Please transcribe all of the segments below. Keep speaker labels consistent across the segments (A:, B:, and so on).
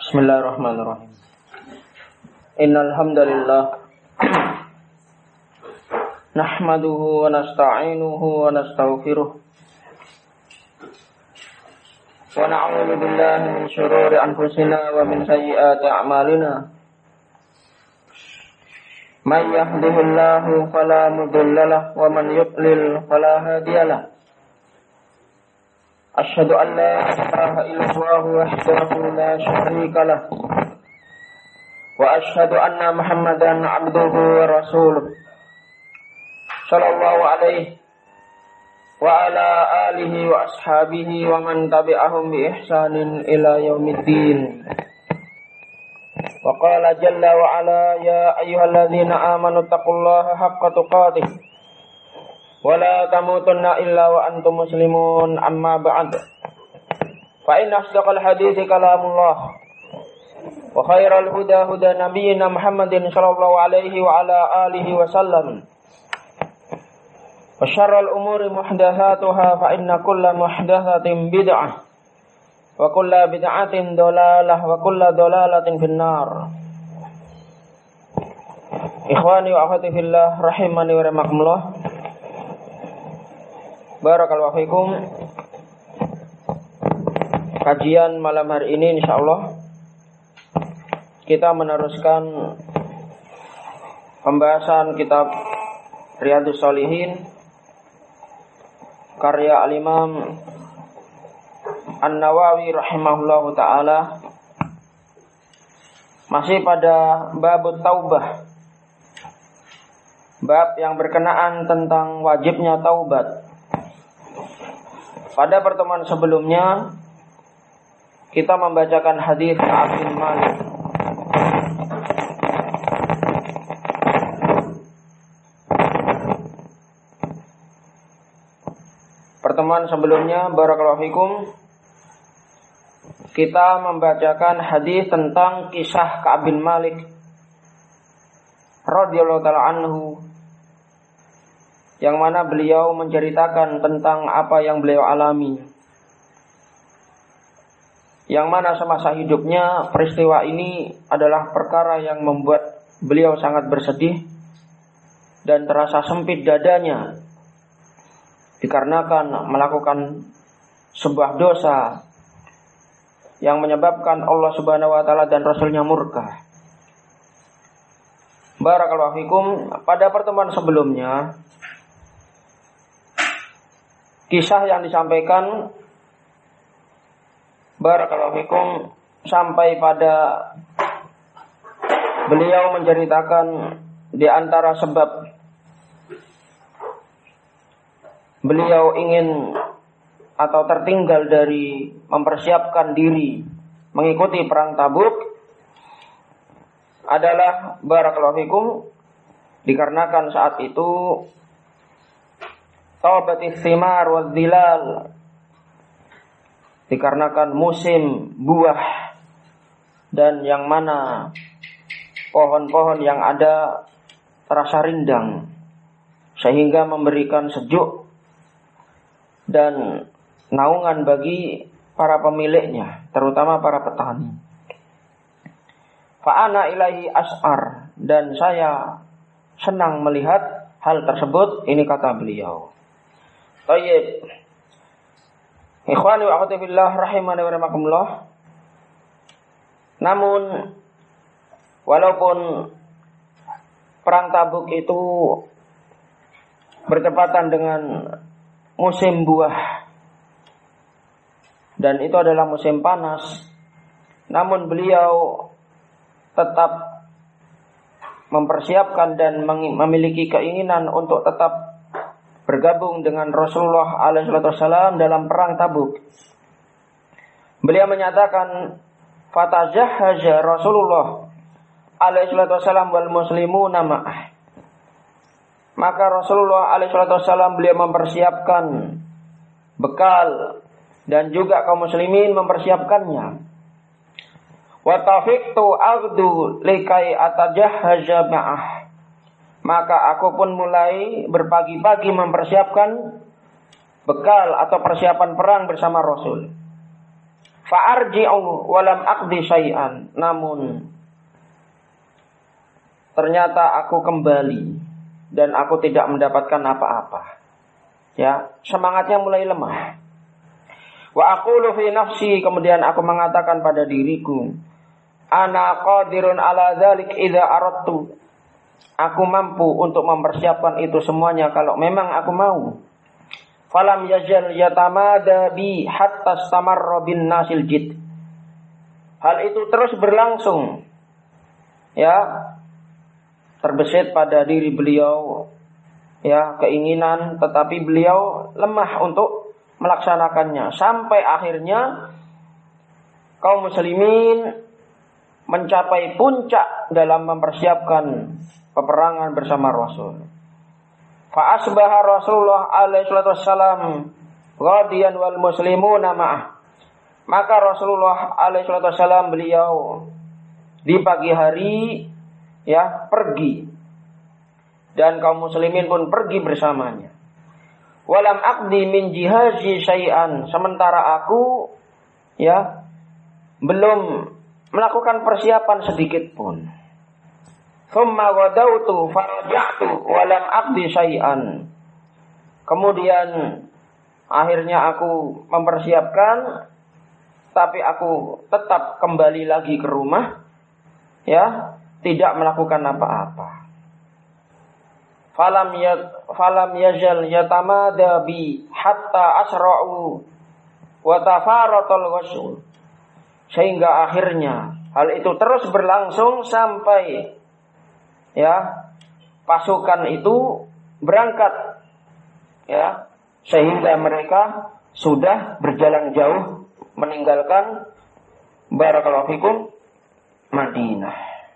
A: Bismillahirrahmanirrahim. Innal hamdalillah nahmaduhu wa nasta'inuhu wa nastaghfiruh wa na'udzu billahi min shururi anfusina wa min sayyiati a'malina. May yahdihillahu fala mudilla lahu wa man yudlil fala hadiya lahu. Asyhadu an la ilaha illallah wahdahu la syarika lah wa asyhadu anna Muhammadan abduhu wa rasuluh sallallahu alaihi wa ala alihi wa ashabihi wa man tabi'ahum bi ihsanin ila yaumiddin. Wa qala jalla wa ala ya ayyuhalladzina amanu taqullaha haqqa tuqatih wa la tamutunna illa wa antum muslimun, amma ba'd. Fa inna asdaqal hadithi kalamullah wa khairal huda huda nabiyyina Muhammadin sallallahu alaihi wa ala alihi wa sallam. Wa syarrul umuri muhdatsatuha fa inna kulla muhdatsatin bid'ah wa kulla bid'atin dhalalah wa kulla dhalalatin finnar. Ikhwani wa akhwati fillah rahimani wa rahimakumullah. Barakallahu fikum. Kajian malam hari ini insyaallah kita meneruskan pembahasan kitab Riyadhus Shalihin karya Al-Imam An-Nawawi rahimahullahu taala, masih pada bab taubah, bab yang berkenaan tentang wajibnya taubat. Pada pertemuan sebelumnya kita membacakan hadis Ka'ab bin Malik. Pertemuan sebelumnya barakallahu fikum kita membacakan hadis tentang kisah Ka'ab bin Malik radhiyallahu taala anhu, yang mana beliau menceritakan tentang apa yang beliau alami, yang mana semasa hidupnya peristiwa ini adalah perkara yang membuat beliau sangat bersedih dan terasa sempit dadanya dikarenakan melakukan sebuah dosa yang menyebabkan Allah Subhanahu wa taala dan Rasulnya murka. Barakallahu fikum. Pada pertemuan sebelumnya kisah yang disampaikan barakallahu fikum sampai pada beliau menceritakan di antara sebab beliau ingin atau tertinggal dari mempersiapkan diri mengikuti perang Tabuk adalah barakallahu fikum dikarenakan saat itu taubatis thimar wa dhilal, dikarenakan musim buah dan yang mana pohon-pohon yang ada terasa rindang sehingga memberikan sejuk dan naungan bagi para pemiliknya, terutama para petani. Fa'ana ilahi as'ar, dan saya senang melihat hal tersebut, ini kata beliau. Baik. Ikhwani wa akhwati fillah rahimani wa rahimakumullah. Namun walaupun perang Tabuk itu bertepatan dengan musim buah dan itu adalah musim panas, namun beliau tetap mempersiapkan dan memiliki keinginan untuk tetap bergabung dengan Rasulullah alaihissalam dalam perang Tabuk. Beliau menyatakan, "Fatajahhaza Rasulullah alaihissalam wal muslimuna ma'ah." Maka Rasulullah alaihissalam beliau mempersiapkan bekal dan juga kaum muslimin mempersiapkannya. Wa tafiqtu aghdu likai atajahhaza ma'ah. Maka aku pun mulai berpagi-pagi mempersiapkan bekal atau persiapan perang bersama Rasul. Fa'arji'u wa lam aqdi syai'an. Namun ternyata aku kembali dan aku tidak mendapatkan apa-apa. Ya, semangatnya mulai lemah. Wa aqulu fi nafsi, kemudian aku mengatakan pada diriku, ana qadirun ala dzalik idza aradtu. Aku mampu untuk mempersiapkan itu semuanya kalau memang aku mau. Falam yajal yatamada bi hatta stamarra bin nasil jid. Hal itu terus berlangsung. Ya, terbesit pada diri beliau, ya, keinginan, tetapi beliau lemah untuk melaksanakannya. Sampai akhirnya kaum muslimin mencapai puncak dalam mempersiapkan peperangan bersama Rasul. Fa asbaha Rasulullah alaihi wasallam ghadiyan wal muslimuna ma'ah. Maka Rasulullah alaihi wasallam beliau di pagi hari, ya, pergi, dan kaum muslimin pun pergi bersamanya. Walam aqdi min jihazi syai'an, sementara aku, ya, belum melakukan persiapan sedikit pun. Thumma ghadawtu faraja'tu walam aqdi syai'an. Kemudian akhirnya aku mempersiapkan, tapi aku tetap kembali lagi ke rumah, ya, tidak melakukan apa-apa. Falam yazal yatamada bi hatta asra'u wa tafaratul ghusl. Sehingga akhirnya hal itu terus berlangsung sampai, ya, pasukan itu berangkat, ya, sehingga mereka sudah berjalan jauh meninggalkan barakallahu fikum Madinah.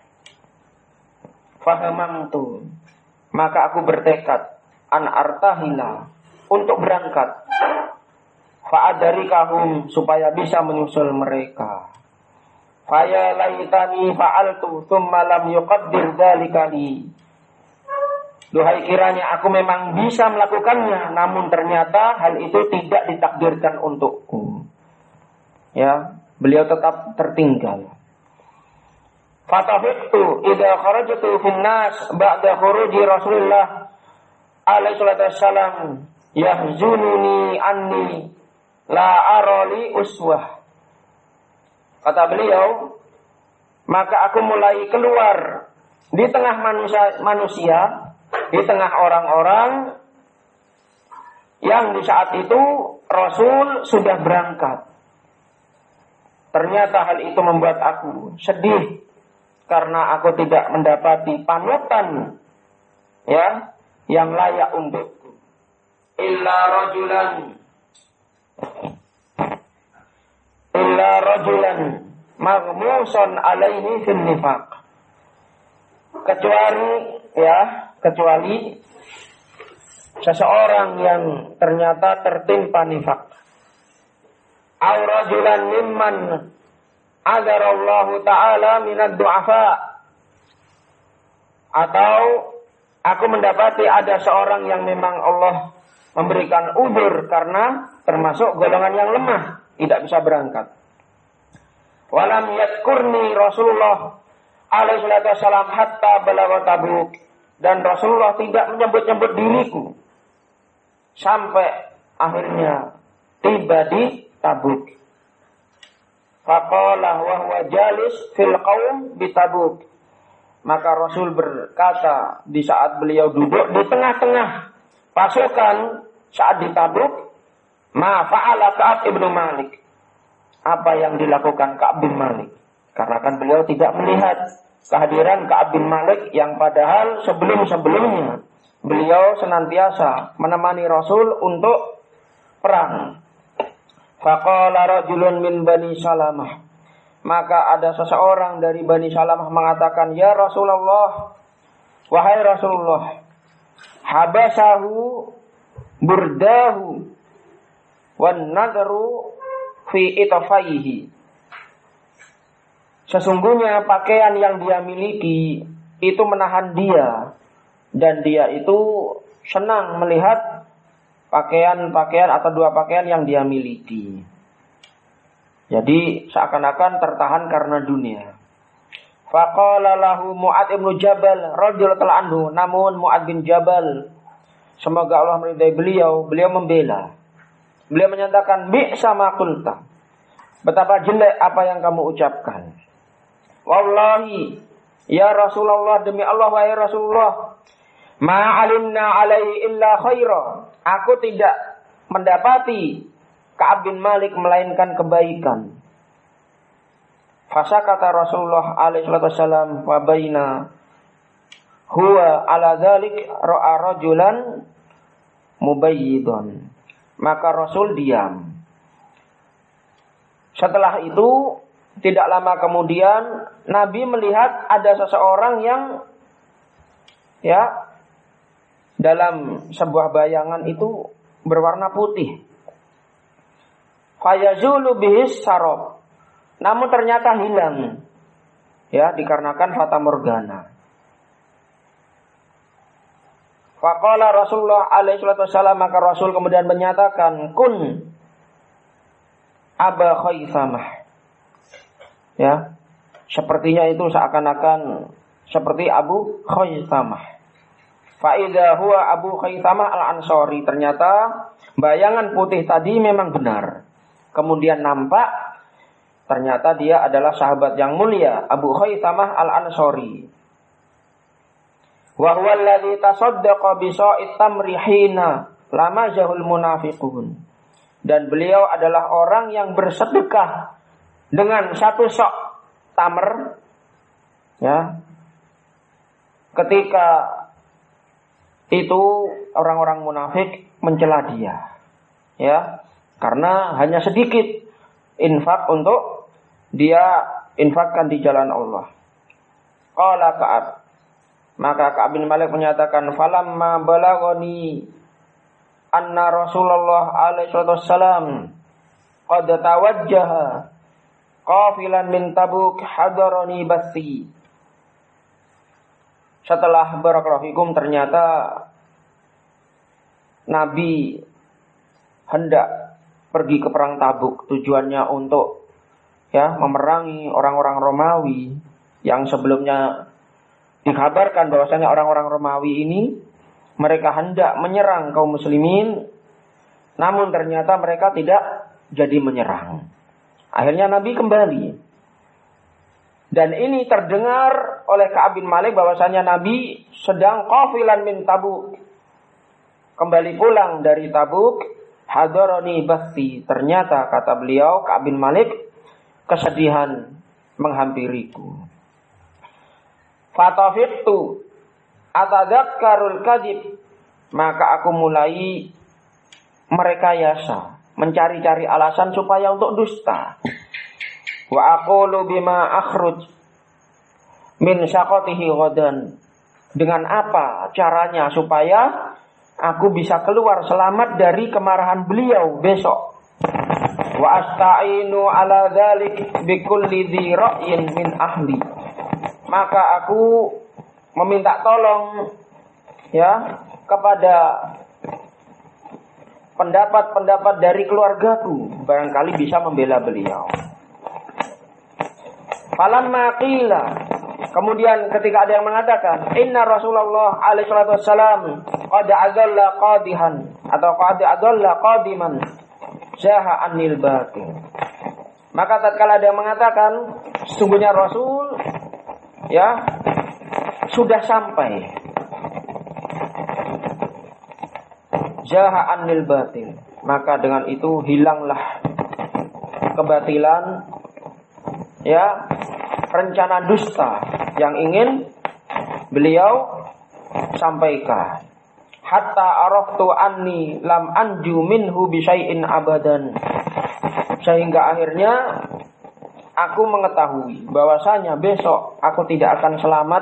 A: Fahamamtu, maka aku bertekad an artahila, untuk berangkat, fa'adarikahum, supaya bisa menyusul mereka. Faya laitani fa'altu thumma lam yuqaddir dzalika li. Duhai kiranya aku memang bisa melakukannya, namun ternyata hal itu tidak ditakdirkan untukku. Ya, beliau tetap tertinggal. Fatafiqtu idza kharajtu fin nas ba'da khuruji Rasulullah alaihi wasallam yahzununi anni la arali uswah. Kata beliau, maka aku mulai keluar di tengah manusia, di tengah orang-orang yang di saat itu Rasul sudah berangkat. Ternyata hal itu membuat aku sedih karena aku tidak mendapati panutan, ya, yang layak untukku. Illa rajulan maghmusan alaihi fil nifaq. Kecuali seseorang yang ternyata tertimpa nifaq. Aw rajulan mimman adarallahu ta'ala minad du'afa. Atau aku mendapati ada seorang yang memang Allah memberikan uzur karena termasuk golongan yang lemah, tidak bisa berangkat. Walam yadkurni Rasulullah alaihi wasallam hatta balagha Tabuk. Dan Rasulullah tidak menyebut-nyebut diriku sampai akhirnya tiba di Tabuk. Faqala wa huwa jalis fil qaum bi Tabuk. Maka Rasul berkata di saat beliau duduk di tengah-tengah pasukan saat di Tabuk, ma fa'ala Ka'ab ibnu Malik. Apa yang dilakukan Ka'ab bin Malik? Karena kan beliau tidak melihat kehadiran Ka'ab bin Malik yang padahal sebelum-sebelumnya beliau senantiasa menemani Rasul untuk perang. Faqala rajulun min Bani Salamah. Maka ada seseorang dari Bani Salamah mengatakan, ya Rasulullah, wahai Rasulullah, habasahu burdahu wan nadru fi itafaihi. Sesungguhnya pakaian yang dia miliki itu menahan dia, dan dia itu senang melihat pakaian-pakaian atau dua pakaian yang dia miliki. Jadi seakan-akan tertahan karena dunia. Faqala lahu Mu'ad ibn Jabal radhiyallahu anhu, namun Mu'ad bin Jabal, semoga Allah meridai beliau membela. Beliau menyatakan, bi'sa ma qulta. Betapa jelek apa yang kamu ucapkan. Wallahi, ya Rasulullah, demi Allah wahai Rasulullah, ma alimna alaihi illa khaira. Aku tidak mendapati Ka'ab bin Malik melainkan kebaikan. Fasa kata Rasulullah alaihi wasallam, wa baina huwa ala dzalik ra'a rajulan mubayyidan. Maka Rasul diam. Setelah itu tidak lama kemudian Nabi melihat ada seseorang yang dalam sebuah bayangan itu berwarna putih. Fayazulu bihis sarab. Namun ternyata hilang. Dikarenakan fata morgana. Faqala Rasulullah alaihi wasallam, maka Rasul kemudian menyatakan, kun Aba Khaisamah. Sepertinya itu seakan-akan seperti Abu Khaisamah. Fa idza huwa Abu Khaisamah al-Ansari. Ternyata bayangan putih tadi memang benar. Kemudian nampak ternyata dia adalah sahabat yang mulia, Abu Khaisamah al-Ansari. Wa huwa alladhi tasaddaqa bi sa'it tamri hina lama jahul munafiqun. Dan beliau adalah orang yang bersedekah dengan satu sok tamr, ketika itu orang-orang munafik mencela dia, karena hanya sedikit infak untuk dia infakkan di jalan Allah. Qala Ka'ab, maka Ka'ab bin Malik menyatakan, falamma balagoni anna Rasulullah alaihi wasallam qad tawajjaha qafilan min Tabuk hadarani basi. Setelah barakallahu fikum ternyata Nabi hendak pergi ke perang Tabuk, tujuannya untuk memerangi orang-orang Romawi yang sebelumnya dikabarkan bahwasanya orang-orang Romawi ini mereka hendak menyerang kaum muslimin, namun ternyata mereka tidak jadi menyerang. Akhirnya Nabi kembali. Dan ini terdengar oleh Ka'ab bin Malik bahwasanya Nabi sedang qafilan min Tabuk, kembali pulang dari Tabuk. Hadarani basi. Ternyata kata beliau Ka'ab bin Malik, kesedihan menghampiriku. Fatafiqtu atadzakkarul kadhib, maka aku mulai merekayasa, mencari-cari alasan supaya untuk dusta. Wa aqulu bima akhruj min syaqatihi ghadan, dengan apa caranya supaya aku bisa keluar selamat dari kemarahan beliau besok. Wa asta'inu ala dzalik bikulli dzi ra'yin min ahli, maka aku meminta tolong kepada pendapat-pendapat dari keluargaku, barangkali bisa membela beliau. Falamma qila, kemudian ketika ada yang mengatakan inna Rasulullah alaihi wasallam qad adalla qadihan atau qad adalla qadiman jaha anil batil, maka tatkala ada yang mengatakan sesungguhnya Rasul sudah sampai jaha anil batil, maka dengan itu hilanglah kebatilan, rencana dusta yang ingin beliau sampaikan. Hatta araftu anni lam anju minhu bi syai'in abadan, sehingga akhirnya aku mengetahui bahwasanya besok aku tidak akan selamat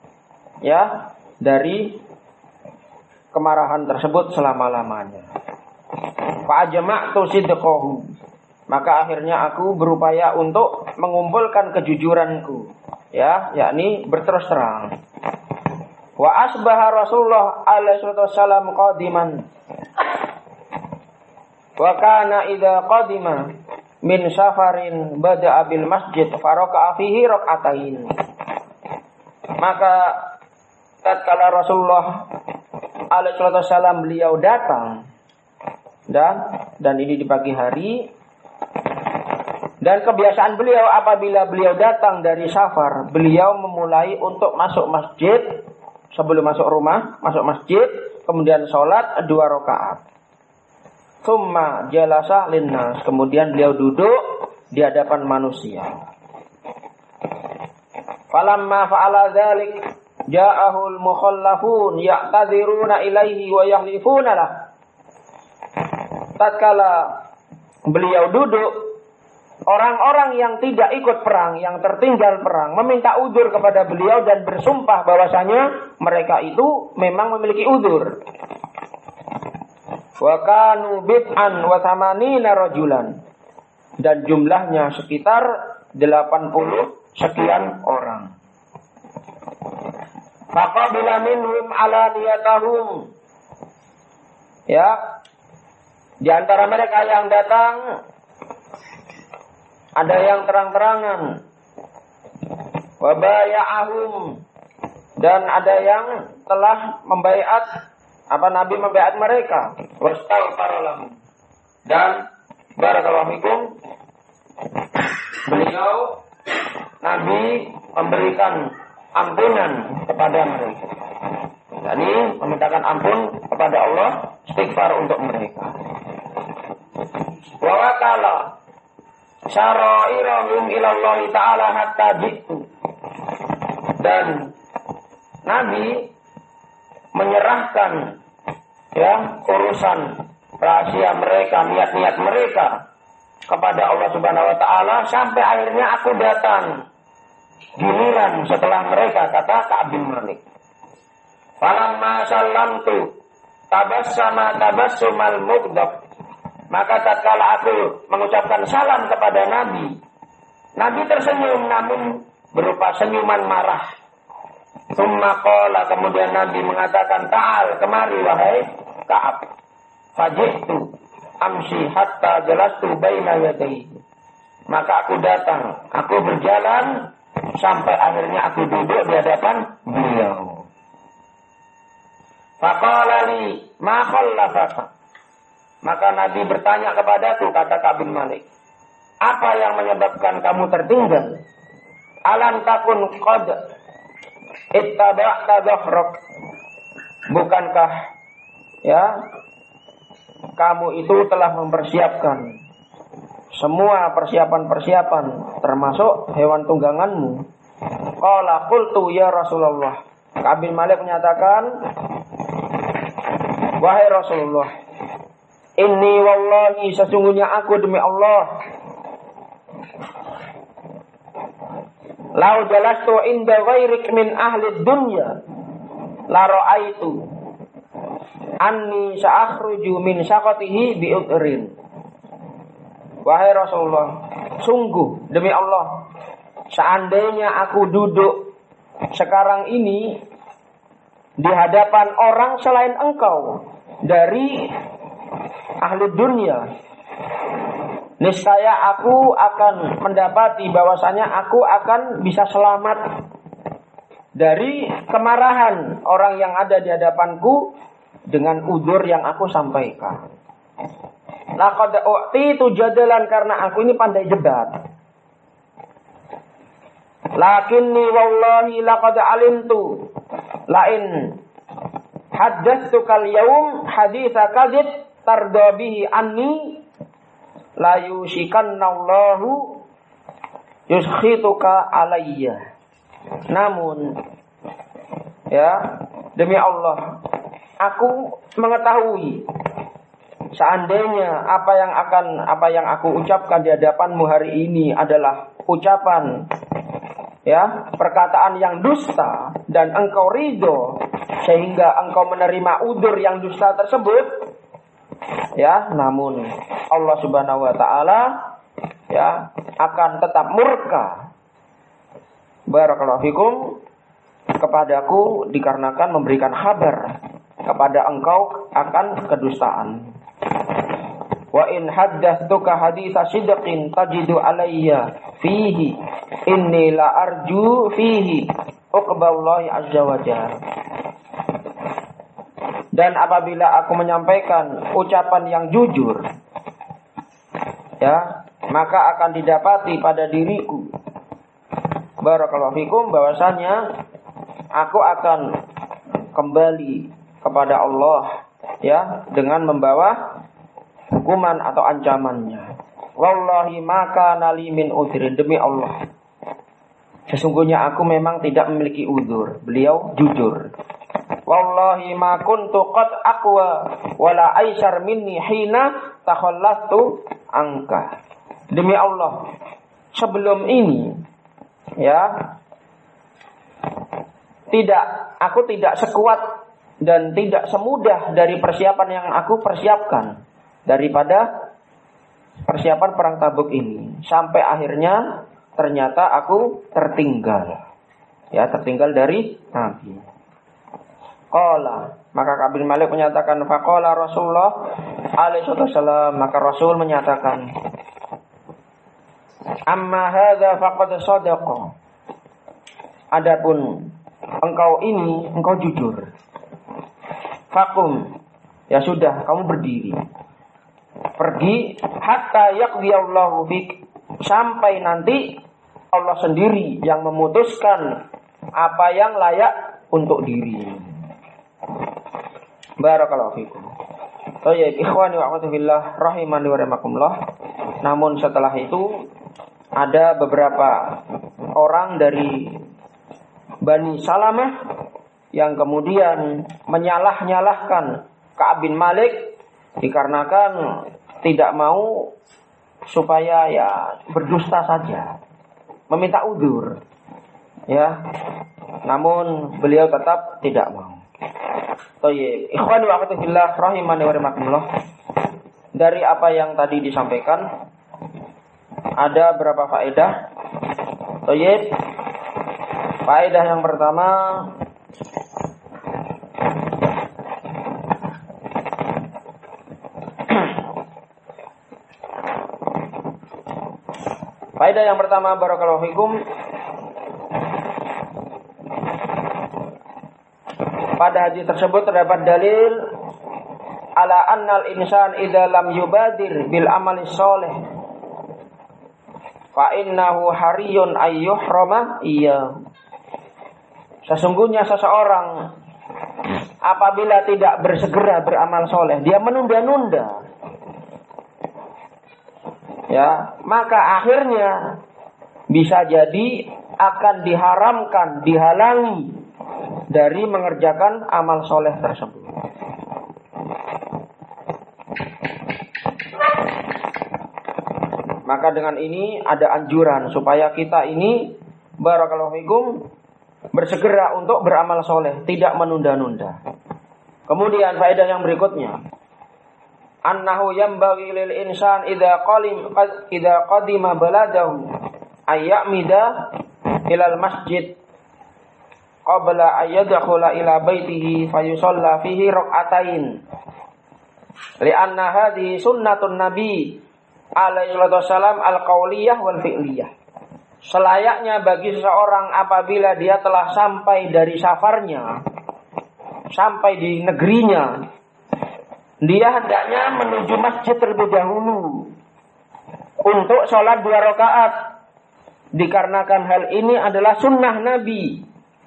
A: dari kemarahan tersebut selama-lamanya. Fa ajma'tu sidqahu, maka akhirnya aku berupaya untuk mengumpulkan kejujuranku, yakni berterus terang. Wa asbaha Rasulullah alaihi wasallam qadiman, wa kana idza qadima min safarin bada'a bil masjid faraka'a fihi rak'atain. Maka tatkala Rasulullah alaihi wasallam beliau datang dan ini di pagi hari, dan kebiasaan beliau apabila beliau datang dari safar, beliau memulai untuk masuk masjid sebelum masuk rumah, masuk masjid, kemudian sholat 2 rakaat. Tsumma jalasa linnas, kemudian beliau duduk di hadapan manusia. Falamma fa'ala dzalik ja'ahul mukhallafun ya'tadziruna ilaihi wa yahlifuna lah. Tatkala beliau duduk, orang-orang yang tidak ikut perang, yang tertinggal perang, meminta udzur kepada beliau dan bersumpah bahwasanya mereka itu memang memiliki udzur. Wa kanu bid'an wa thamanina rajulan, dan jumlahnya sekitar 80 sekian orang. Faqabila minhum ala niyatahum. Ya, di antara mereka yang datang ada yang terang-terangan, wa baya'ahum, dan ada yang telah membaiat Nabi membaiat mereka, wastaghfara lahum, dan barakallahu fikum beliau Nabi memberikan ampunan kepada mereka. Jadi memintakan ampun kepada Allah, istighfar untuk mereka. Wa wakala syara'irahum ilallahi ta'ala hatta jitu, dan Nabi menyerahkan urusan rahasia mereka, niat-niat mereka kepada Allah Subhanahu wa taala sampai akhirnya aku datang giliran setelah mereka, kata Ka'ab bin Malik. Falamma sallamtu tabassama tabassumal mughdab, maka tatkala aku mengucapkan salam kepada Nabi, Nabi tersenyum namun berupa senyuman marah. Tsumma qala, kemudian Nabi mengatakan, ta'al, kemari wahai Ka'ab. Fajihtu amsi hatta jalastu baina yadayhi, maka aku datang, aku berjalan sampai akhirnya aku duduk di hadapan beliau. Faqala li ma khallafaka, maka Nabi bertanya kepadaku, kata Ka'ab bin Malik, apa yang menyebabkan kamu tertinggal? Alam takun qad ittaba'ta dhahrak, bukankah kamu itu telah mempersiapkan semua persiapan-persiapan termasuk hewan tungganganmu? Qala qultu ya Rasulullah, Ka'ab bin Malik menyatakan, wahai Rasulullah, inni wallahi, sesungguhnya aku demi Allah, lau jalastu inda ghairik min ahli dunya la ra'aitu anni sa'akhruju min syaqatihi bi'udrin. Wahai Rasulullah, sungguh demi Allah, seandainya aku duduk sekarang ini di hadapan orang selain engkau dari ahli dunia, niscaya aku akan mendapati bahwasanya aku akan bisa selamat dari kemarahan orang yang ada di hadapanku dengan udzur yang aku sampaikan. Laqad u'titu jadalan, karena aku ini pandai debat. Lakinni wallahi laqad alimtu lain haddatsuka al-yawm haditsa kadzib tarda bihi anni la yushikanallahu yuskhituka alayya. Namun demi Allah, aku mengetahui seandainya apa yang aku ucapkan di hadapanmu hari ini adalah ucapan perkataan yang dusta dan engkau ridho sehingga engkau menerima udzur yang dusta tersebut, namun Allah Subhanahu wa taala akan tetap murka, barakallahu fikum, kepadaku dikarenakan memberikan kabar kepada engkau akan kedustaan. wa in haddatsuka haditsa sidqin tajidu alayya fihi inni la arju fihi uqballahi azza wa jalla. Dan apabila aku menyampaikan ucapan yang jujur, ya, maka akan didapati pada diriku, barakallahu fikum, bahwasanya aku akan kembali kepada Allah, ya, dengan membawa hukuman atau ancamannya. Wallahi maka nali min udhrin, demi Allah, sesungguhnya aku memang tidak memiliki udzur. Beliau jujur. Wallahi ma kuntu qad aqwa wala aisar minni hina takhallastu angka. Demi Allah, sebelum ini, ya, aku tidak sekuat dan tidak semudah dari persiapan yang aku persiapkan daripada persiapan perang Tabuk ini, sampai akhirnya ternyata aku tertinggal, ya, tertinggal dari Nabi. Qala, maka Ka'ab bin Malik menyatakan, faqala Rasulullah alaihi wasallam, maka Rasul menyatakan, amma hadza faqad shadaqa, adapun engkau ini, engkau jujur. Fakum, ya sudah, kamu berdiri, pergi hatta yaqdiyallahu bik, sampai nanti Allah sendiri yang memutuskan apa yang layak untuk diri. Barakallahu fikum. Baik, ikhwani wa akhwati fillah rahimani wa rahimakumullah. Namun setelah itu ada beberapa orang dari Bani Salamah yang kemudian menyalah-nyalahkan Ka'ab bin Malik dikarenakan tidak mau supaya, ya, berdusta saja, meminta udzur, ya. Namun beliau tetap tidak mau. Baik, ikhwan wa akhwati fillah rahimani wa rahimakumullah. Dari apa yang tadi disampaikan ada berapa faedah? Baik. Faedah yang pertama, faedah yang pertama, barakallahu fikum, pada hadis tersebut terdapat dalil ala annal insan idza lam yubadir bil amali sholih fa innahu hariyun ayyuhrama iya. Sesungguhnya seseorang apabila tidak bersegera beramal soleh, dia menunda-nunda, ya, maka akhirnya bisa jadi akan diharamkan, dihalangi dari mengerjakan amal soleh tersebut. Maka dengan ini ada anjuran supaya kita ini, barakallahu fikum, bersegera untuk beramal soleh, tidak menunda-nunda. Kemudian faedah yang berikutnya, annahu yambaghi lil insan idza qadima baladahu ayyamida ilal masjid qabla ayyadkhula ila baitihi fayusalla fihi rak'atain li'anna hadhihi sunnatun nabi alaihi wasallam al-qauliyah wal fi'liyah. Selayaknya bagi seseorang apabila dia telah sampai dari safarnya, sampai di negerinya, dia hendaknya menuju masjid terlebih dahulu untuk sholat 2 rakaat, dikarenakan hal ini adalah sunnah Nabi,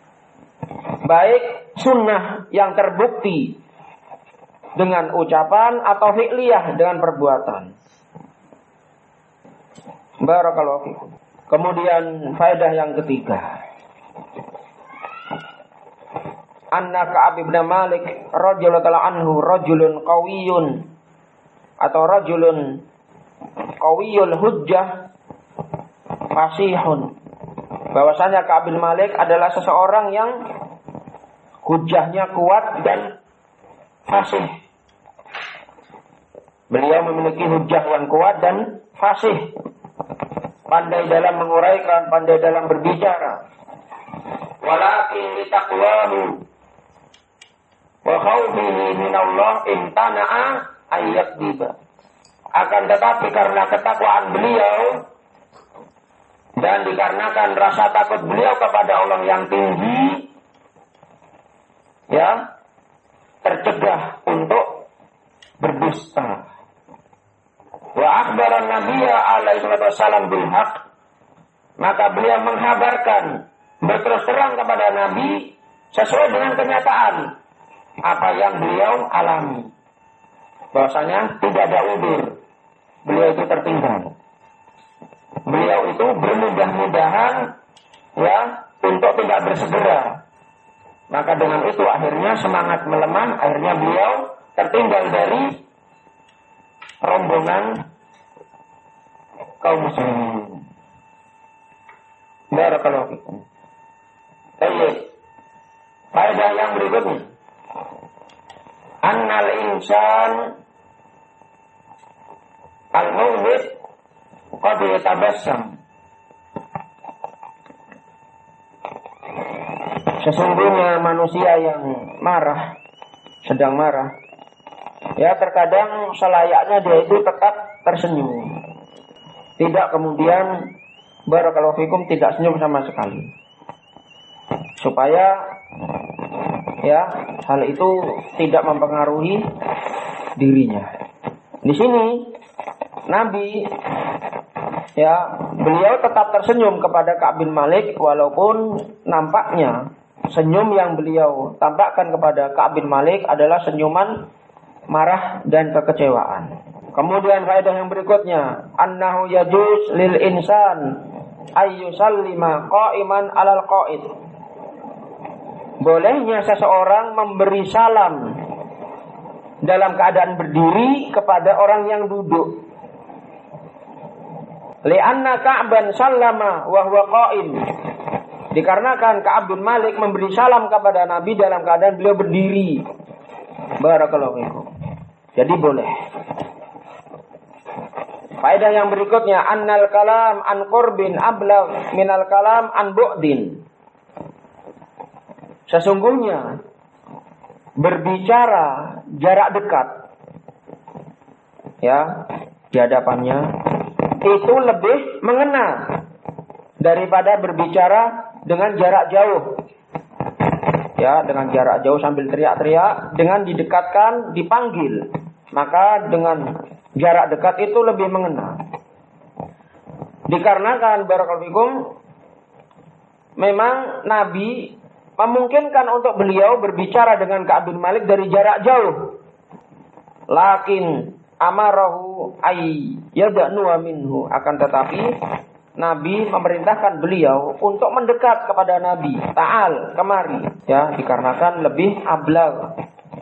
A: baik sunnah yang terbukti dengan ucapan atau fi'liyah dengan perbuatan. Barakallahu fikum. Kemudian faedah yang ketiga, anna Ka'ab bin Malik radhiyallahu anhu rajulun qawiyyun atau rajulun qawiyyul hujjah fasihun. Bahwasanya Ka'ab bin Malik adalah seseorang yang hujahnya kuat dan fasih. Beliau memiliki hujah yang kuat dan fasih, pandai dalam menguraikan, pandai dalam berbicara. Walakin litaqwahu wa khawfihi minallah imtana'a ayyakdiba. Akan tetapi karena ketakwaan beliau dan dikarenakan rasa takut beliau kepada Allah yang tinggi, ya, tercegah untuk berdusta. Wa akhbaran nabiyya alaihi wasallam bil haqq, maka beliau menghabarkan berterus terang kepada Nabi sesuai dengan kenyataan apa yang beliau alami. Bahwasanya tidak ada udzur, beliau itu tertinggal. Beliau itu bermudah-mudahan, ya, untuk tidak bersegera. Maka dengan itu akhirnya semangat melemah, akhirnya beliau tertinggal dari rombongan kaum muslimin. Barakallahu fikum. Baik. Faedah yang berikutnya. Annal insan al-mawhid qad yatabassam. Sesungguhnya manusia yang marah, sedang marah, ya terkadang selayaknya dia itu tetap tersenyum. Tidak kemudian barakallahu fikum tidak senyum sama sekali. Supaya ya hal itu tidak mempengaruhi dirinya. Di sini Nabi, ya, beliau tetap tersenyum kepada Ka'ab bin Malik walaupun nampaknya senyum yang beliau tampakkan kepada Ka'ab bin Malik adalah senyuman marah dan kekecewaan. Kemudian faedah yang berikutnya, annahu yajuz lil insan ayyusallima qa'iman 'alal qa'id. Bolehnya seseorang memberi salam dalam keadaan berdiri kepada orang yang duduk. Li'anna Ka'ban sallama wa huwa qa'im. Dikarenakan Ka'ab bin Malik memberi salam kepada Nabi dalam keadaan beliau berdiri. Barakallahu fikum. Jadi boleh. Faedah yang berikutnya, annal kalam an qurbin ablagh minal kalam an bu'din. Sesungguhnya berbicara jarak dekat, ya, di hadapannya itu lebih mengena daripada berbicara dengan jarak jauh. Ya, dengan jarak jauh sambil teriak-teriak, dengan didekatkan, dipanggil, maka dengan jarak dekat itu lebih mengena. Dikarenakan barakallahu fikum, memang Nabi memungkinkan untuk beliau berbicara dengan Ka'ab bin Malik dari jarak jauh. Lakin amarahu ay yad'nu minhu, akan tetapi Nabi memerintahkan beliau untuk mendekat kepada Nabi. Ta'al, kemari. Ya, dikarenakan lebih ablag.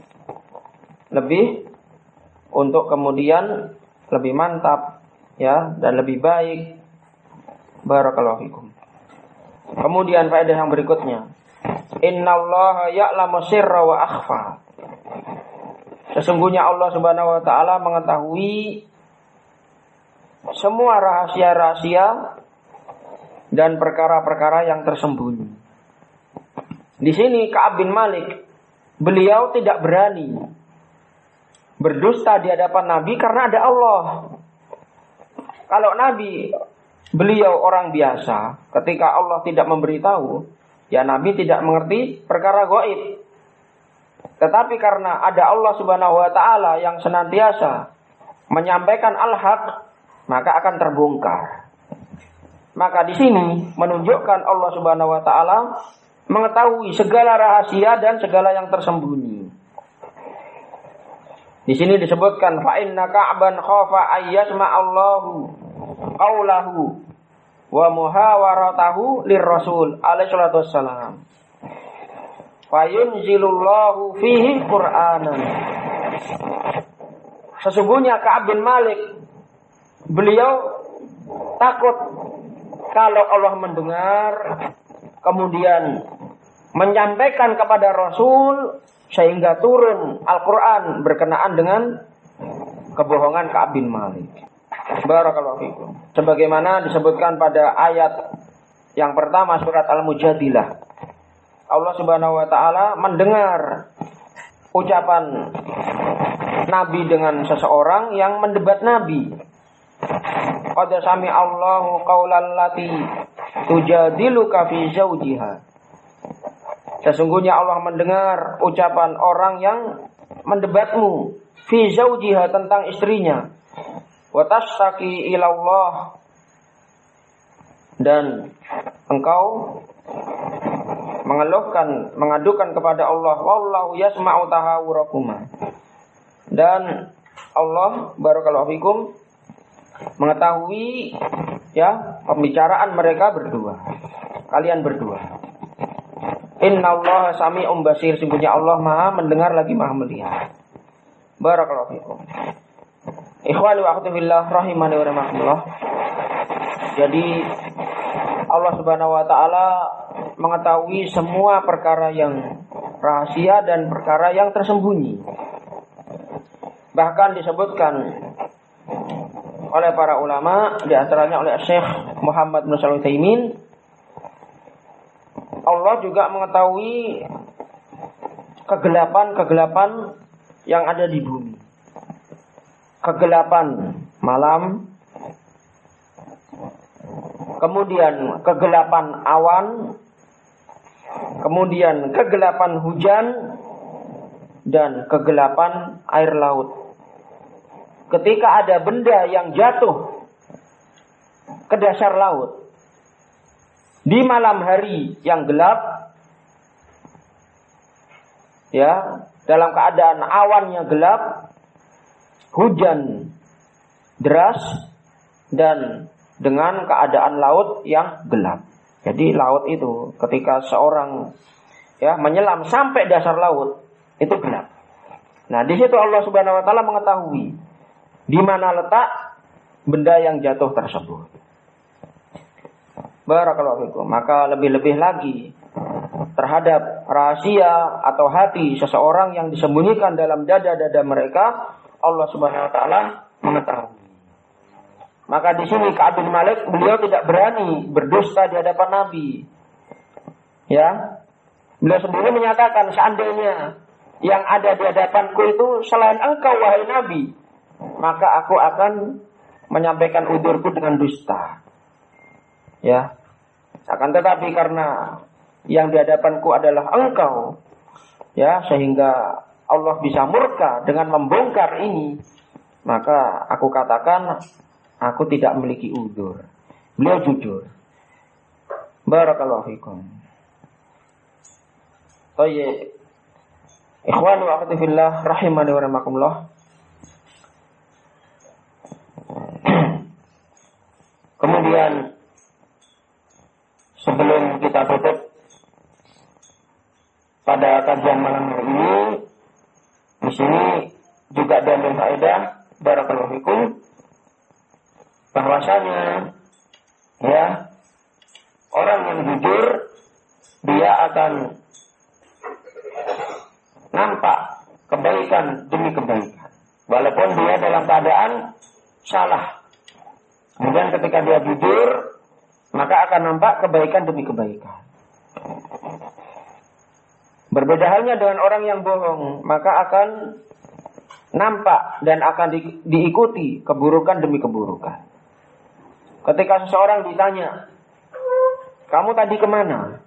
A: Lebih untuk kemudian lebih mantap, ya, dan lebih baik. Barakallahu fikum. Kemudian faedah yang berikutnya. Innallaha ya'lamu sirra wa akhfa. Sesungguhnya Allah Subhanahu wa taala mengetahui semua rahasia-rahasia dan perkara-perkara yang tersembunyi. Di sini Ka'ab bin Malik, beliau tidak berani berdusta di hadapan Nabi karena ada Allah. Kalau Nabi, beliau orang biasa, ketika Allah tidak memberitahu, ya Nabi tidak mengerti perkara gaib. Tetapi karena ada Allah Subhanahu wa taala yang senantiasa menyampaikan al-haq, maka akan terbongkar. Maka di sini menunjukkan Allah Subhanahu wa taala mengetahui segala rahasia dan segala yang tersembunyi. Di sini disebutkan fa inna Ka'ban khafa ayyasma Allahu qaulahu wa muhawaratahu lirrasul alaihi salatu wassalam. Fayunzilullahu fihi Qur'anan. Sesungguhnya Ka'ab bin Malik, beliau takut kalau Allah mendengar kemudian menyampaikan kepada Rasul sehingga turun Al-Quran berkenaan dengan kebohongan Ka'ab bin Malik. Barakallahu fikum. Sebagaimana disebutkan pada ayat yang pertama surat Al-Mujadilah, Allah Subhanahu wa taala mendengar ucapan Nabi dengan seseorang yang mendebat Nabi. Qad sami Allahu qaulal lati tujadiluka fi zawjiha. Sesungguhnya Allah mendengar ucapan orang yang mendebatmu fi zawjiha tentang istrinya. Wa tashtaki ila Allah, dan engkau mengadukan kepada Allah. Wallahu yasma'u tahawurakuma. Dan Allah barakallahu fikum mengetahui ya pembicaraan mereka berdua. Kalian berdua. Innallaha sami'un basir. Sungguhnya Allah Maha mendengar lagi Maha melihat. Barakallahu fikum. Ikhwani wa akhwati fillah rahimani wa rahimakumullah. Jadi Allah Subhanahu wa taala mengetahui semua perkara yang rahasia dan perkara yang tersembunyi. Bahkan disebutkan oleh para ulama, di antaranya oleh Syekh Muhammad bin Shalih Al-Utsaimin, Allah juga mengetahui kegelapan-kegelapan yang ada di bumi. Kegelapan malam, kemudian kegelapan awan, kemudian kegelapan hujan, dan kegelapan air laut. Ketika ada benda yang jatuh ke dasar laut di malam hari yang gelap, ya, dalam keadaan awannya gelap, hujan deras, dan dengan keadaan laut yang gelap. Jadi laut itu ketika seorang ya menyelam sampai dasar laut itu gelap. Nah, di situ Allah Subhanahu wa taala mengetahui di mana letak benda yang jatuh tersebut. Barakallahu fikum. Maka lebih-lebih lagi terhadap rahasia atau hati seseorang yang disembunyikan dalam dada-dada mereka, Allah Subhanahu wa taala mengetahui. Maka di sini Ka'ab bin Malik, beliau tidak berani berdusta di hadapan Nabi. Ya. Beliau sendiri menyatakan, seandainya yang ada di hadapanku itu selain engkau wahai Nabi, maka aku akan menyampaikan udurku dengan dusta. Ya. Akan tetapi karena yang di hadapanku adalah engkau, ya, sehingga Allah bisa murka dengan membongkar ini, maka aku katakan aku tidak memiliki udzur. Beliau jujur. Barakallahu fikum. Baik. Ikhwan wa akhwati fillah rahimani wa rahimakumullah. Kemudian sebelum kita tutup pada kajian malam hari ini, di sini juga ada faedah barakallahu fikum bahwasanya ya orang yang jujur dia akan nampak kebaikan demi kebaikan walaupun dia dalam keadaan salah. Kemudian ketika dia jujur, maka akan nampak kebaikan demi kebaikan. Berbeda halnya dengan orang yang bohong, maka akan nampak dan akan diikuti keburukan demi keburukan. Ketika seseorang ditanya, kamu tadi kemana?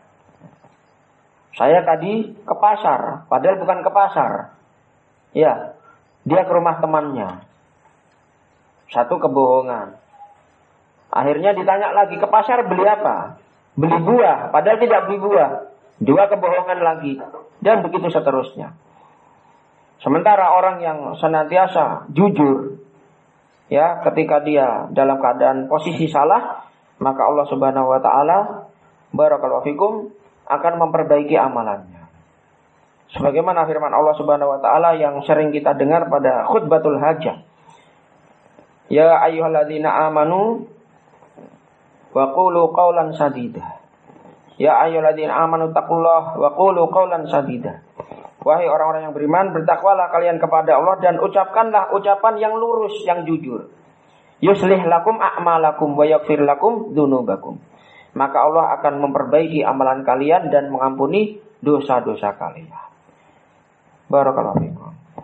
A: Saya tadi ke pasar, padahal bukan ke pasar. Ya, dia ke rumah temannya. Satu kebohongan. Akhirnya ditanya lagi, ke pasar beli apa? Beli buah, padahal tidak beli buah. Dua kebohongan lagi. Dan begitu seterusnya. Sementara orang yang senantiasa jujur, ya, ketika dia dalam keadaan posisi salah, maka Allah Subhanahu wa taala barakallahu fikum akan memperbaiki amalannya. Sebagaimana firman Allah Subhanahu wa taala yang sering kita dengar pada khutbatul hajah. Ya ayyuhalladzina amanu wa qulu qawlan sadida. Ya ayyuhalladzina amanu taqullaha wa qulu qawlan sadida. Wahai orang-orang yang beriman, bertakwalah kalian kepada Allah dan ucapkanlah ucapan yang lurus, yang jujur. Yuslih lakum a'malakum wa yaghfir lakum dzunubakum. Maka Allah akan memperbaiki amalan kalian dan mengampuni dosa-dosa kalian. Barakallahu fikum.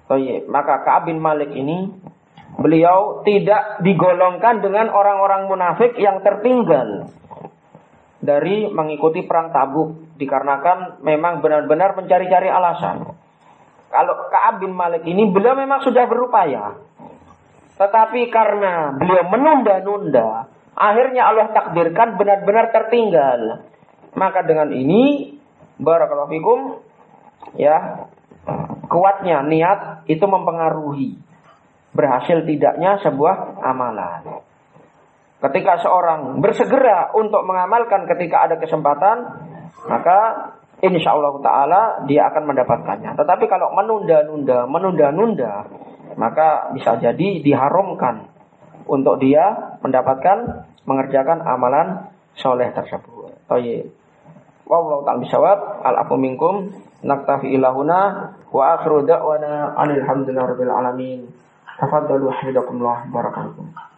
A: Maka Ka'ab bin Malik ini, beliau tidak digolongkan dengan orang-orang munafik yang tertinggal dari mengikuti perang Tabuk, dikarenakan memang benar-benar mencari-cari alasan. Kalau Ka'ab bin Malik ini, beliau memang sudah berupaya, tetapi karena beliau menunda-nunda, akhirnya Allah takdirkan benar-benar tertinggal. Maka dengan ini, barakallahu fikum, ya, kuatnya niat itu mempengaruhi berhasil tidaknya sebuah amalan. Ketika seorang bersegera untuk mengamalkan ketika ada kesempatan, maka insyaallah taala dia akan mendapatkannya. Tetapi kalau menunda-nunda, maka bisa jadi diharamkan untuk dia mendapatkan mengerjakan amalan soleh tersebut. Wallahu ta'ala bisawab. Al-afu minkum. Naktafi ilahuna. Wa akhiru da'wana alhamdulillahirabbil alamin. Tafaddalu hafizakumullah. Barakallahu.